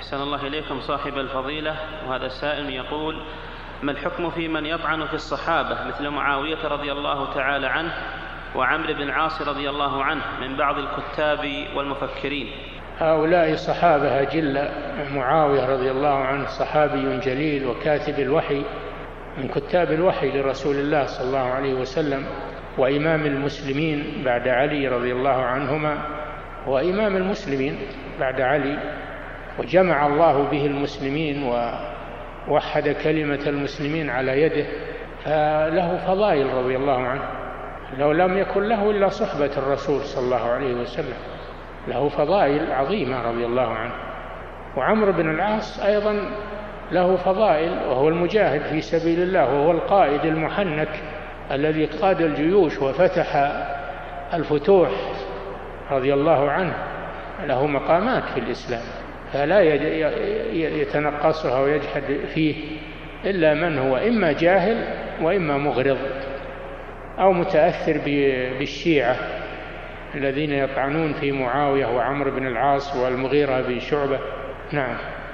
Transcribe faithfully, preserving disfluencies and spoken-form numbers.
أحسن الله إليكم صاحب الفضيلة. وهذا السائل يقول: ما الحكم في من يطعن في الصحابة مثل معاوية رضي الله تعالى عنه وعمرو بن العاص رضي الله عنه من بعض الكتاب والمفكرين؟ هؤلاء صحابة أجلة. معاوية رضي الله عنه صحابي جليل وكاتب الوحي من كتاب الوحي لرسول الله صلى الله عليه وسلم، وإمام المسلمين بعد علي رضي الله عنهما، وإمام المسلمين بعد علي، وجمع الله به المسلمين ووحد كلمة المسلمين على يده، فله فضائل رضي الله عنه، لو لم يكن له إلا صحبة الرسول صلى الله عليه وسلم، له فضائل عظيمة رضي الله عنه. وعمرو بن العاص أيضا له فضائل، وهو المجاهد في سبيل الله، وهو القائد المحنك الذي قاد الجيوش وفتح الفتوح رضي الله عنه، له مقامات في الإسلام، فلا يتنقصها ويجحد فيه إلا من هو إما جاهل وإما مغرض أو متأثر بالشيعة الذين يطعنون في معاوية وعمرو بن العاص والمغيرة بن شعبة. نعم.